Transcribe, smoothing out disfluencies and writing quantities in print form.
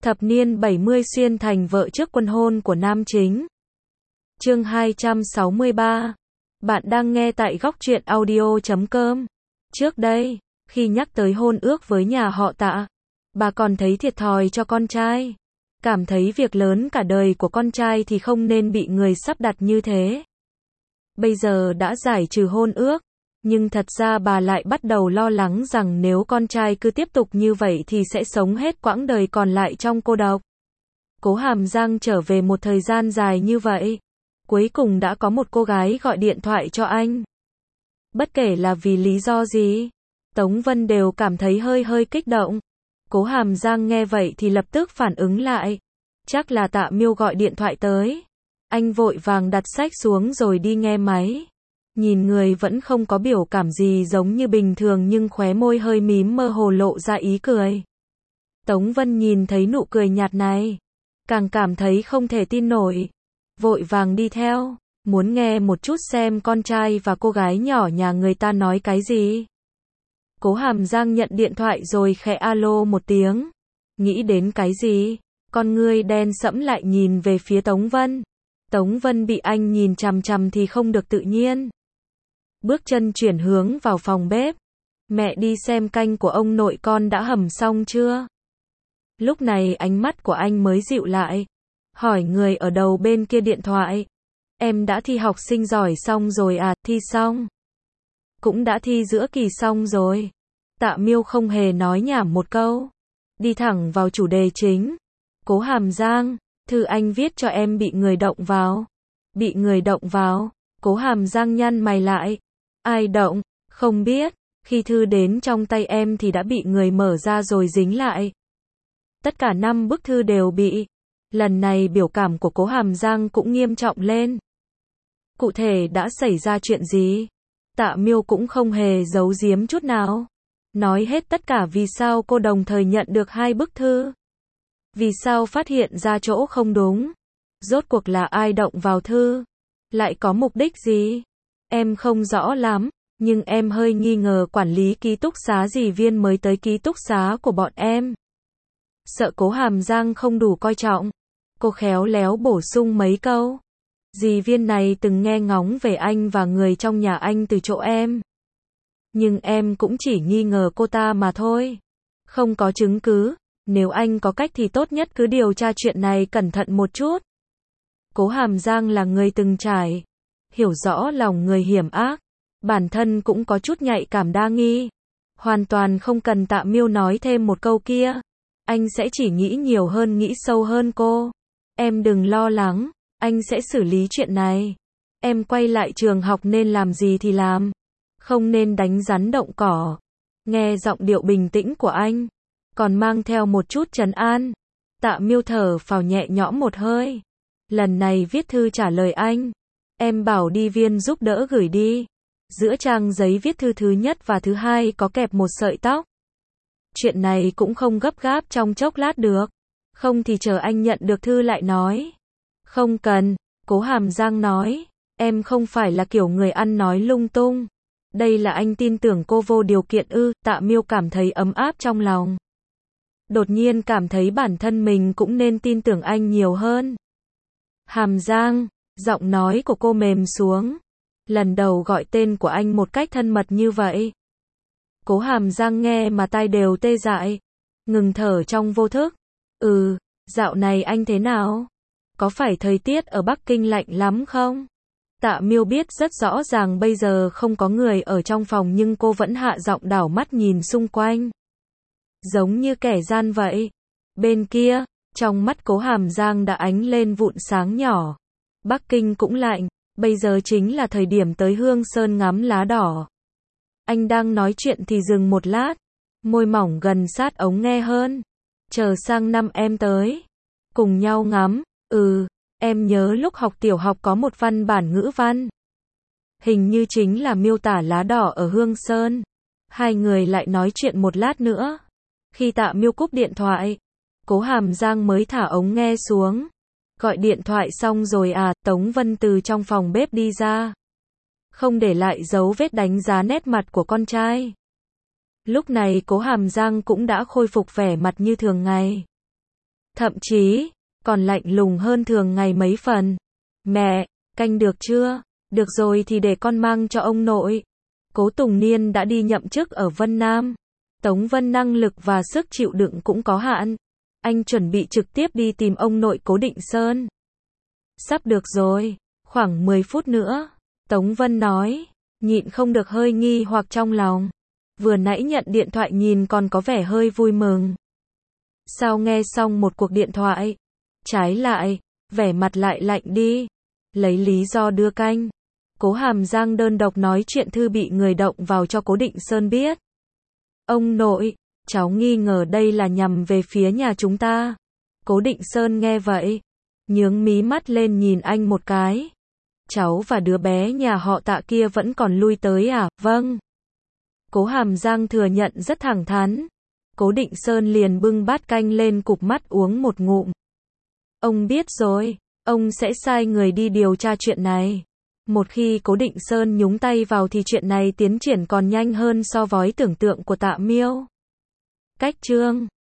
Thập niên 70 xuyên thành vợ trước quân hôn của nam chính. Chương 263. Bạn đang nghe tại góc truyện audio.com. Trước đây, khi nhắc tới hôn ước với nhà họ Tạ, bà còn thấy thiệt thòi cho con trai. Cảm thấy việc lớn cả đời của con trai thì không nên bị người sắp đặt như thế. Bây giờ đã giải trừ hôn ước, nhưng thật ra bà lại bắt đầu lo lắng rằng nếu con trai cứ tiếp tục như vậy thì sẽ sống hết quãng đời còn lại trong cô độc. Cố Hàm Giang trở về một thời gian dài như vậy, cuối cùng đã có một cô gái gọi điện thoại cho anh. Bất kể là vì lý do gì, Tống Vân đều cảm thấy hơi kích động. Cố Hàm Giang nghe vậy thì lập tức phản ứng lại. Chắc là Tạ Miêu gọi điện thoại tới. Anh vội vàng đặt sách xuống rồi đi nghe máy. Nhìn người vẫn không có biểu cảm gì giống như bình thường nhưng khóe môi hơi mím mơ hồ lộ ra ý cười. Tống Vân nhìn thấy nụ cười nhạt này, càng cảm thấy không thể tin nổi. Vội vàng đi theo, muốn nghe một chút xem con trai và cô gái nhỏ nhà người ta nói cái gì. Cố Hàm Giang nhận điện thoại rồi khẽ alo một tiếng. Nghĩ đến cái gì? Con ngươi đen sẫm lại nhìn về phía Tống Vân. Tống Vân bị anh nhìn chằm chằm thì không được tự nhiên. Bước chân chuyển hướng vào phòng bếp. Mẹ đi xem canh của ông nội con đã hầm xong chưa? Lúc này ánh mắt của anh mới dịu lại. Hỏi người ở đầu bên kia điện thoại. Em đã thi học sinh giỏi xong rồi à? Thi xong? Cũng đã thi giữa kỳ xong rồi. Tạ Miêu không hề nói nhảm một câu. Đi thẳng vào chủ đề chính. Cố Hàm Giang, thư anh viết cho em bị người động vào. Bị người động vào? Cố Hàm Giang nhăn mày lại. Ai động? Không biết. Khi thư đến trong tay em thì đã bị người mở ra rồi dính lại. Tất cả 5 bức thư đều bị. Lần này biểu cảm của Cố Hàm Giang cũng nghiêm trọng lên. Cụ thể đã xảy ra chuyện gì? Tạ Miêu cũng không hề giấu giếm chút nào. Nói hết tất cả vì sao cô đồng thời nhận được 2 bức thư. Vì sao phát hiện ra chỗ không đúng. Rốt cuộc là ai động vào thư. Lại có mục đích gì? Em không rõ lắm, nhưng em hơi nghi ngờ quản lý ký túc xá dì Viên mới tới ký túc xá của bọn em. Sợ Cố Hàm Giang không đủ coi trọng. Cô khéo léo bổ sung mấy câu. Dì Viên này từng nghe ngóng về anh và người trong nhà anh từ chỗ em. Nhưng em cũng chỉ nghi ngờ cô ta mà thôi. Không có chứng cứ. Nếu anh có cách thì tốt nhất cứ điều tra chuyện này cẩn thận một chút. Cố Hàm Giang là người từng trải. Hiểu rõ lòng người hiểm ác. Bản thân cũng có chút nhạy cảm đa nghi. Hoàn toàn không cần Tạ Miêu nói thêm một câu kia. Anh sẽ chỉ nghĩ nhiều hơn, nghĩ sâu hơn cô. Em đừng lo lắng. Anh sẽ xử lý chuyện này. Em quay lại trường học nên làm gì thì làm. Không nên đánh rắn động cỏ. Nghe giọng điệu bình tĩnh của anh, còn mang theo một chút trấn an. Tạ Miêu thở phào nhẹ nhõm một hơi. Lần này viết thư trả lời anh. Em bảo đi Viên giúp đỡ gửi đi. Giữa trang giấy viết thư thứ nhất và thứ hai có kẹp một sợi tóc. Chuyện này cũng không gấp gáp trong chốc lát được. Không thì chờ anh nhận được thư lại nói. Không cần, Cố Hàm Giang nói. Em không phải là kiểu người ăn nói lung tung. Đây là anh tin tưởng cô vô điều kiện ư? Tạ Miêu cảm thấy ấm áp trong lòng. Đột nhiên cảm thấy bản thân mình cũng nên tin tưởng anh nhiều hơn. Hàm Giang, giọng nói của cô mềm xuống. Lần đầu gọi tên của anh một cách thân mật như vậy. Cố Hàm Giang nghe mà tai đều tê dại. Ngừng thở trong vô thức. Dạo này anh thế nào? Có phải thời tiết ở Bắc Kinh lạnh lắm không? Tạ Miêu biết rất rõ ràng bây giờ không có người ở trong phòng nhưng cô vẫn hạ giọng đảo mắt nhìn xung quanh. Giống như kẻ gian vậy. Bên kia, trong mắt Cố Hàm Giang đã ánh lên vụn sáng nhỏ. Bắc Kinh cũng lạnh, bây giờ chính là thời điểm tới Hương Sơn ngắm lá đỏ. Anh đang nói chuyện thì dừng một lát, môi mỏng gần sát ống nghe hơn. Chờ sang năm em tới, cùng nhau ngắm. Em nhớ lúc học tiểu học có một văn bản ngữ văn. Hình như chính là miêu tả lá đỏ ở Hương Sơn. Hai người lại nói chuyện một lát nữa. Khi Tạ Miêu cúp điện thoại, Cố Hàm Giang mới thả ống nghe xuống. Gọi điện thoại xong rồi à? Tống Vân từ trong phòng bếp đi ra. Không để lại dấu vết đánh giá nét mặt của con trai. Lúc này Cố Hàm Giang cũng đã khôi phục vẻ mặt như thường ngày. Thậm chí, còn lạnh lùng hơn thường ngày mấy phần. Mẹ, canh được chưa? Được rồi thì để con mang cho ông nội. Cố Tùng Niên đã đi nhậm chức ở Vân Nam. Tống Vân năng lực và sức chịu đựng cũng có hạn. Anh chuẩn bị trực tiếp đi tìm ông nội Cố Định Sơn. Sắp được rồi, khoảng 10 phút nữa. Tống Vân nói, nhịn không được hơi nghi hoặc trong lòng. Vừa nãy nhận điện thoại nhìn còn có vẻ hơi vui mừng. Sao nghe xong một cuộc điện thoại? Trái lại, vẻ mặt lại lạnh đi. Lấy lý do đưa canh. Cố Hàm Giang đơn độc nói chuyện thư bị người động vào cho Cố Định Sơn biết. Ông nội, cháu nghi ngờ đây là nhằm về phía nhà chúng ta. Cố Định Sơn nghe vậy, nhướng mí mắt lên nhìn anh một cái. Cháu và đứa bé nhà họ Tạ kia vẫn còn lui tới à? Vâng. Cố Hàm Giang thừa nhận rất thẳng thắn. Cố Định Sơn liền bưng bát canh lên cụp mắt uống một ngụm. Ông biết rồi, ông sẽ sai người đi điều tra chuyện này. Một khi Cố Định Sơn nhúng tay vào thì chuyện này tiến triển còn nhanh hơn so với tưởng tượng của Tạ Miêu. Cách chương